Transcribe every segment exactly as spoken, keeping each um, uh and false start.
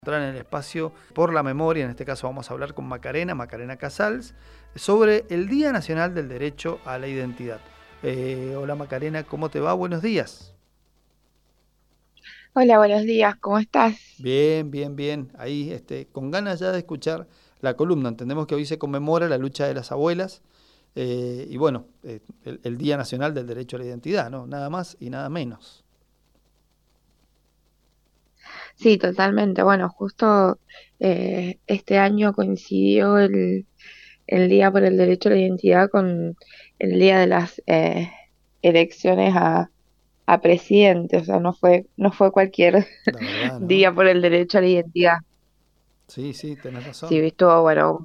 Entrar en el espacio por la memoria, en este caso vamos a hablar con Macarena, Macarena Casals, sobre el Día Nacional del Derecho a la Identidad. Eh, hola Macarena, ¿cómo te va? Buenos días. Hola, buenos días, ¿cómo estás? Bien, bien, bien. Ahí, este, con ganas ya de escuchar la columna. Entendemos que hoy se conmemora la lucha de las abuelas eh, y bueno, eh, el, el Día Nacional del Derecho a la Identidad, ¿no? Nada más y nada menos. Sí, totalmente. Bueno, justo eh, este año coincidió el, el Día por el Derecho a la Identidad con el día de las eh, elecciones a, a presidente, o sea, no fue, no fue cualquier La verdad, ¿no? día por el derecho a la identidad. Sí, sí, tenés Sí, razón. estuvo bueno,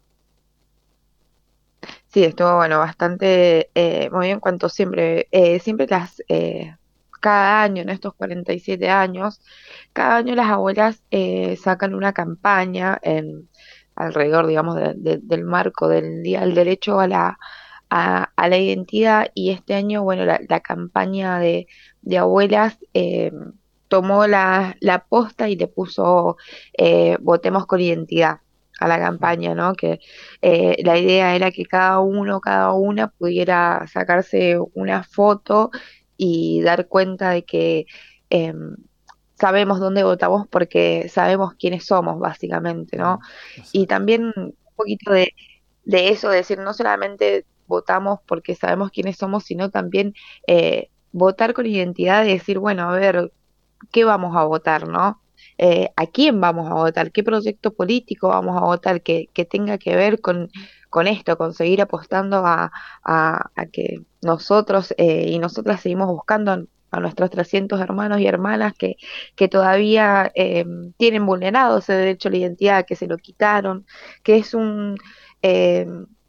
sí, estuvo bueno, bastante eh, muy bien, cuanto siempre, eh, siempre las, eh, cada año, en estos cuarenta y siete años, cada año las abuelas eh, sacan una campaña en alrededor, digamos, de- de- del marco del Día del Derecho a la, a, a la Identidad, y este año, bueno, la, la campaña de, de abuelas eh, tomó la, la posta y le puso eh, Votemos con Identidad a la Mm. campaña, ¿no? Que eh, la idea era que cada uno, cada una pudiera sacarse una foto y dar cuenta de que em, sabemos dónde votamos porque sabemos quiénes somos, básicamente, ¿no? Mm, Y exacto. también un poquito de, de eso, de decir, no solamente votamos porque sabemos quiénes somos, sino también eh, votar con identidad, de decir, bueno, a ver, ¿qué vamos a votar, no? Eh, ¿a quién vamos a votar? ¿Qué proyecto político vamos a votar que, que tenga que ver con, con esto, con seguir apostando a, a, a que nosotros eh, y nosotras seguimos buscando a nuestros trescientos hermanos y hermanas que, que todavía eh, tienen vulnerado ese derecho a la identidad, que se lo quitaron, que es un... eh,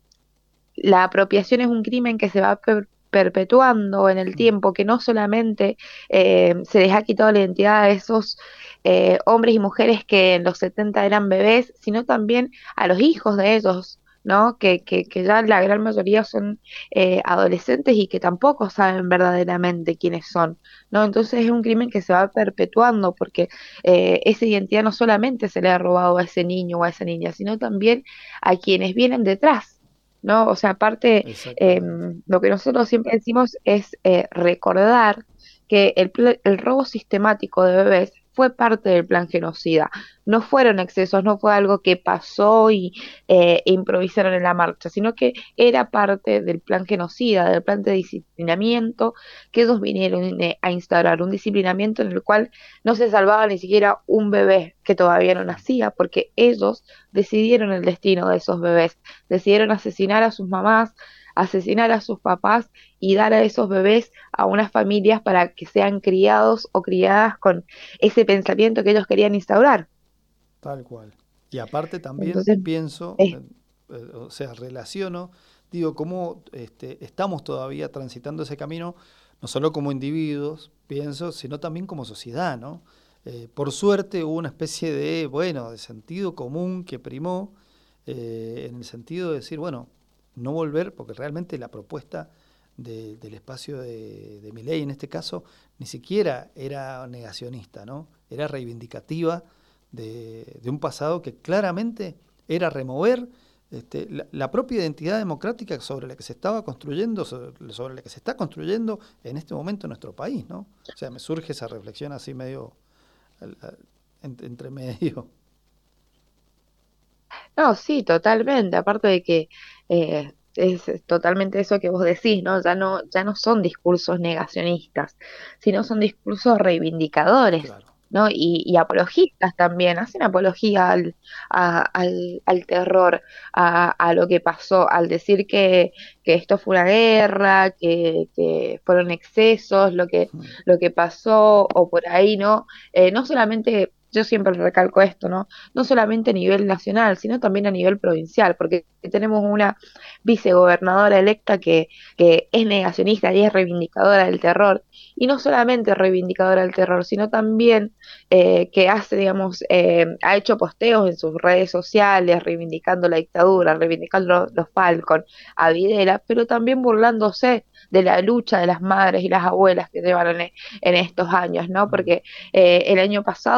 la apropiación es un crimen que se va per- perpetuando en el Mm. tiempo, que no solamente eh, se les ha quitado la identidad a esos eh, hombres y mujeres que en los setenta eran bebés, sino también a los hijos de ellos, ¿no? Que, que, que ya la gran mayoría son eh, adolescentes y que tampoco saben verdaderamente quiénes son, ¿no? Entonces es un crimen que se va perpetuando porque eh, esa identidad no solamente se le ha robado a ese niño o a esa niña, sino también a quienes vienen detrás. ¿No? O sea, aparte, eh, Exactamente. lo que nosotros siempre decimos es eh, recordar que el, pl- el robo sistemático de bebés fue parte del plan genocida. No fueron excesos, no fue algo que pasó y eh, improvisaron en la marcha, sino que era parte del plan genocida, del plan de disciplinamiento que ellos vinieron eh, a instaurar, un disciplinamiento en el cual no se salvaba ni siquiera un bebé que todavía no Mm. nacía, porque ellos decidieron el destino de esos bebés, decidieron asesinar a sus mamás, asesinar a sus papás y dar a esos bebés a unas familias para que sean criados o criadas con ese pensamiento que ellos querían instaurar. Tal cual. Y aparte también Entonces, pienso, eh, eh, eh, o sea, relaciono, digo, cómo este, estamos todavía transitando ese camino, no solo como individuos, pienso, sino también como sociedad, ¿no? Eh, por suerte hubo una especie de, bueno, de sentido común que primó, eh, en el sentido de decir, bueno, no volver, porque realmente la propuesta de- del espacio de, de Milei en este caso ni siquiera era negacionista, ¿no? Era reivindicativa de, de un pasado que claramente era remover este, la, la propia identidad democrática sobre la que se estaba construyendo, sobre, sobre la que se está construyendo en este momento en nuestro país, ¿no? O sea, me surge esa reflexión así medio al- al- en- entre medio. no, sí, totalmente. Aparte de que eh, es totalmente eso que vos decís, ¿no? Ya no, ya no son discursos negacionistas, sino son discursos reivindicadores, Claro. ¿no? Y, y apologistas también, hacen apología al, a- al, al terror, a, a lo que pasó, al decir que, que esto fue una guerra, que, que fueron excesos, lo que, Mm. lo que pasó, o por ahí, ¿no? Eh, no solamente, yo siempre recalco esto, ¿no? No solamente a nivel nacional, sino también a nivel provincial, porque tenemos una vicegobernadora electa que, que es negacionista y es reivindicadora del terror, y no solamente reivindicadora del terror, sino también eh, que hace, digamos, eh, ha hecho posteos en sus redes sociales reivindicando la dictadura, reivindicando los Falcon, a Videla, pero también burlándose de la lucha de las madres y las abuelas que llevan en, en estos años, ¿no? Mm. Porque eh, el año pasado, cuando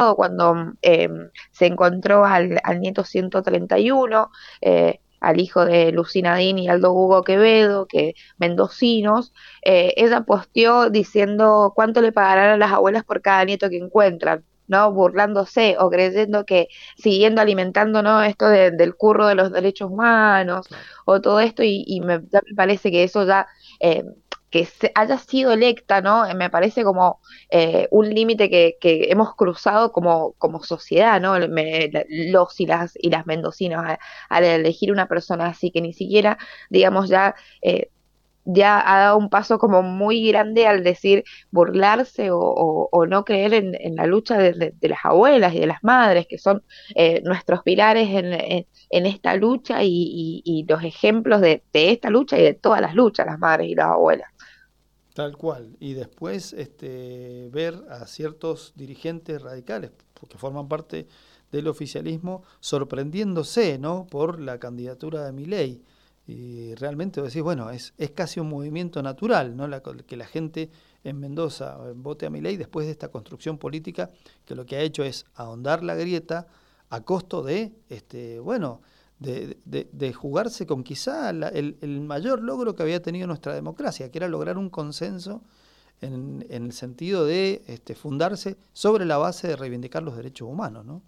cuando eh, se encontró al, al nieto ciento treinta y uno, eh, al hijo de Lucina Dín y Aldo Hugo Quevedo, que mendocinos, eh, ella posteó diciendo cuánto le pagarán a las abuelas por cada nieto que encuentran, ¿no? Burlándose o creyendo que siguiendo alimentando, ¿no? Esto de- del curro de los derechos humanos Claro. o todo esto, y, y me, ya me parece que eso ya, eh, que se haya sido electa, ¿no? Me parece como eh, un límite que, que hemos cruzado como, como sociedad, ¿no? Me- la- los y las, y las mendocinas, a- al elegir una persona así que ni siquiera, digamos, ya... eh, ya ha dado un paso como muy grande al decir burlarse o, o- o no creer en, en la lucha de, de- de las abuelas y de las madres, que son eh, nuestros pilares en, en- en esta lucha y, y- y los ejemplos de, de esta lucha y de todas las luchas, las madres y las abuelas. Tal cual. Y después este, ver a ciertos dirigentes radicales, que forman parte del oficialismo, sorprendiéndose, ¿no? Por la candidatura de Milei. Y realmente vos decís, bueno, es, es casi un movimiento natural, ¿no? La- que la gente en Mendoza eh, vote a Milei después de esta construcción política que lo que ha hecho es ahondar la grieta a costo de, este, bueno, de, de- de jugarse con quizá la- el, el mayor logro que había tenido nuestra democracia, que era lograr un consenso en, en el sentido de este, fundarse sobre la base de reivindicar los derechos humanos, ¿no?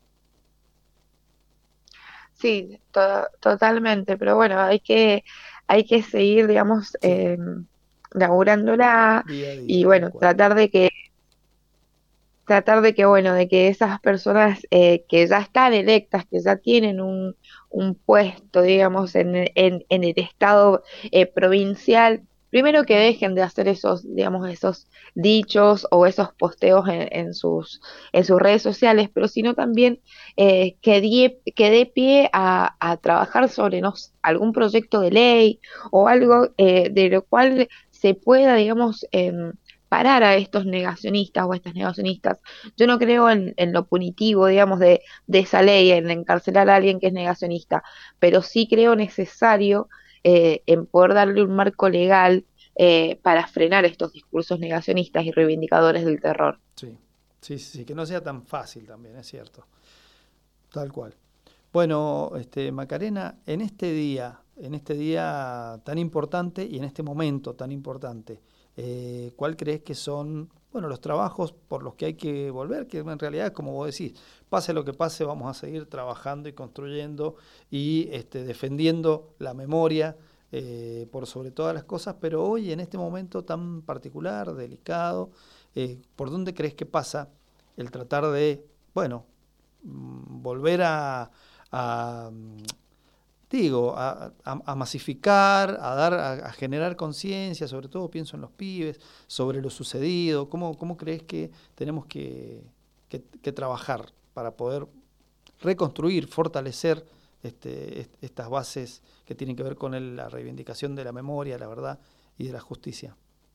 Sí, to- totalmente, pero bueno, hay que, hay que seguir, digamos, Sí, eh, laburándola día a y día, tal bueno, cual. tratar de que tratar de que, bueno, de que esas personas eh, que ya están electas, que ya tienen un, un puesto, digamos, en, el- en, en el Estado eh, provincial, primero que dejen de hacer esos, digamos, esos dichos o esos posteos en, en sus, en sus redes sociales, pero sino también eh, que, die- que dé pie a, a trabajar sobre no sé, algún proyecto de ley o algo eh, de lo cual se pueda, digamos, em, parar a estos negacionistas o estas negacionistas. Yo no creo en, en lo punitivo, digamos, de, de esa ley, en encarcelar a alguien que es negacionista, pero sí creo necesario eh, en poder darle un marco legal eh, para frenar estos discursos negacionistas y reivindicadores del terror. Sí, sí, sí, sí, que no sea tan fácil también, es cierto. Tal cual. Bueno, este, Macarena, en este día, en este día tan importante y en este momento tan importante, eh, ¿cuál crees que son, bueno, los trabajos por los que hay que volver? Que en realidad, como vos decís, pase lo que pase, vamos a seguir trabajando y construyendo y este, defendiendo la memoria eh, por sobre todas las cosas, pero hoy, en este momento tan particular, delicado, eh, ¿por dónde crees que pasa el tratar de, bueno, mm, volver a, a, mm, digo, a, a- a masificar, a dar, a, a generar conciencia, sobre todo pienso en los pibes, sobre lo sucedido? ¿Cómo, cómo crees que tenemos que, que- que trabajar para poder reconstruir, fortalecer este, est- estas bases que tienen que ver con el- la reivindicación de la memoria, la verdad y de la justicia?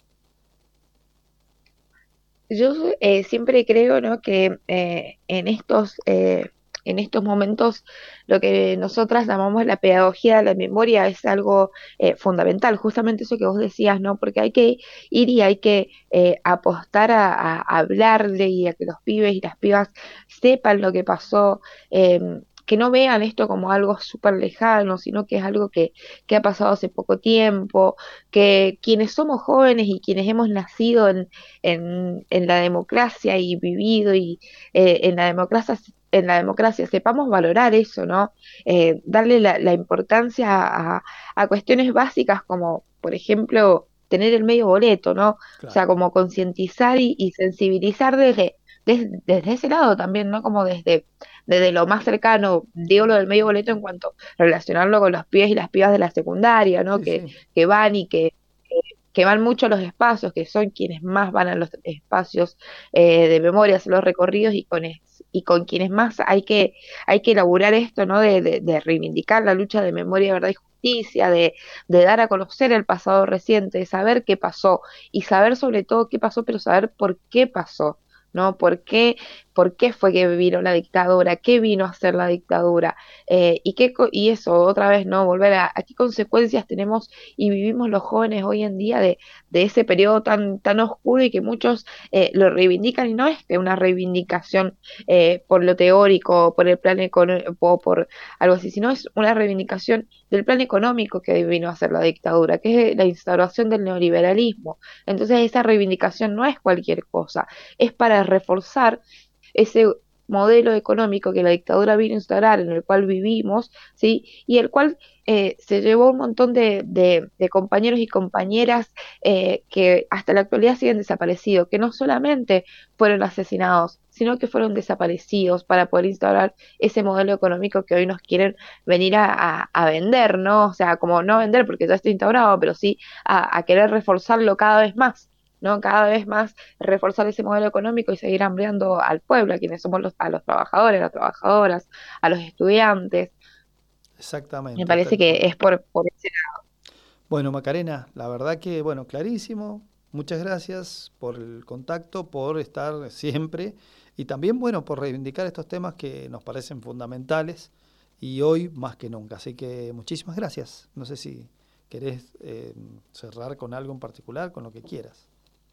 Yo eh, siempre creo, ¿no? que eh, en estos, eh, en estos momentos lo que nosotras llamamos la pedagogía de la memoria es algo eh, fundamental, justamente eso que vos decías, ¿no? Porque hay que ir y hay que eh, apostar a, a hablarle y a que los pibes y las pibas sepan lo que pasó, em, que no vean esto como algo súper lejano, sino que es algo que, que ha pasado hace poco tiempo, que quienes somos jóvenes y quienes hemos nacido en en, en la democracia y vivido y eh, en la democracia en la democracia, sepamos valorar eso, ¿no? Eh, darle la, la importancia a, a cuestiones básicas como, por ejemplo, tener el medio boleto, ¿no? O Claro. sea, como concientizar y, y sensibilizar desde, desde, desde ese lado también, ¿no? Como desde, desde lo más cercano, digo lo del medio boleto en cuanto a relacionarlo con los pibes y las pibas de la secundaria, ¿no? Sí, Que, sí. que van y que que van mucho a los espacios, que son quienes más van a los espacios eh, de memoria, hacer los recorridos y con, es- y con quienes más hay que, hay que elaborar esto, ¿no? De, de, de reivindicar la lucha de memoria, verdad y justicia, de, de dar a conocer el pasado reciente, de saber qué pasó y saber sobre todo qué pasó, pero saber por qué pasó. ¿No? ¿Por qué? por qué fue que vino la dictadura, qué vino a hacer la dictadura, eh, y, qué, y eso, otra vez, ¿no? Volver a, a qué consecuencias tenemos y vivimos los jóvenes hoy en día de, de ese periodo tan, tan oscuro y que muchos eh, lo reivindican y no es que una reivindicación eh, por lo teórico, por el plan económico, por algo así, sino es una reivindicación del plan económico que vino a hacer la dictadura, que es la instauración del neoliberalismo. Entonces esa reivindicación no es cualquier cosa, es para reforzar ese modelo económico que la dictadura vino a instaurar, en el cual vivimos, ¿sí? Y el cual eh, se llevó un montón de, de, de compañeros y compañeras eh, que hasta la actualidad siguen desaparecidos, que no solamente fueron asesinados, sino que fueron desaparecidos para poder instaurar ese modelo económico que hoy nos quieren venir a, a, a vender, ¿no? O sea, como no vender porque ya está instaurado, pero sí a, a querer reforzarlo cada vez más. ¿No? Cada vez más reforzar ese modelo económico y seguir hambriando al pueblo, a quienes somos los, a los trabajadores, a las trabajadoras, a los estudiantes. Me Exactamente, parece tal cual. que es por, por ese Bueno, Macarena, la verdad que, bueno, clarísimo. Muchas gracias por el contacto, por estar siempre y también, bueno, por reivindicar estos temas que nos parecen fundamentales y hoy más que nunca. Así que muchísimas gracias. No sé si querés eh, cerrar con algo en particular, con lo que quieras.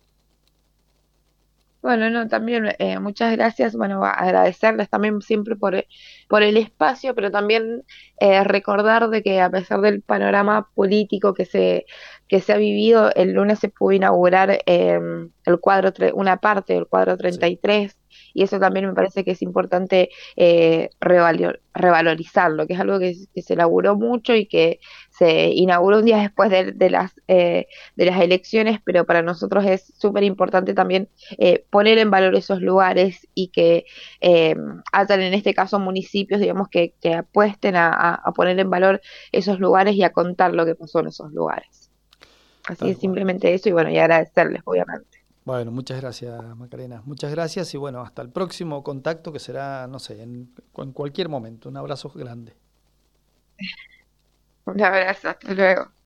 Bueno, no, también eh, muchas gracias, bueno, a- agradecerles también siempre por, e- por el espacio, pero también eh, recordar de que a pesar del panorama político que se, que se ha vivido, el lunes se pudo inaugurar eh, el cuadro, tre- una parte del cuadro treinta Sí, y tres, y eso también me parece que es importante eh, revalio- revalorizarlo, que es algo que, que se elaboró mucho y que se inauguró un día después de, de las, eh, de las elecciones, pero para nosotros es súper importante también eh, poner en valor esos lugares y que eh, hayan en este caso municipios, digamos, que, que apuesten a, a, a poner en valor esos lugares y a contar lo que pasó en esos lugares. Así tal es cual. simplemente eso y bueno, y agradecerles, obviamente. Bueno, muchas gracias, Macarena. Muchas gracias y bueno, hasta el próximo contacto que será, no sé, en, en cualquier momento. Un abrazo grande. Un abrazo, hasta luego.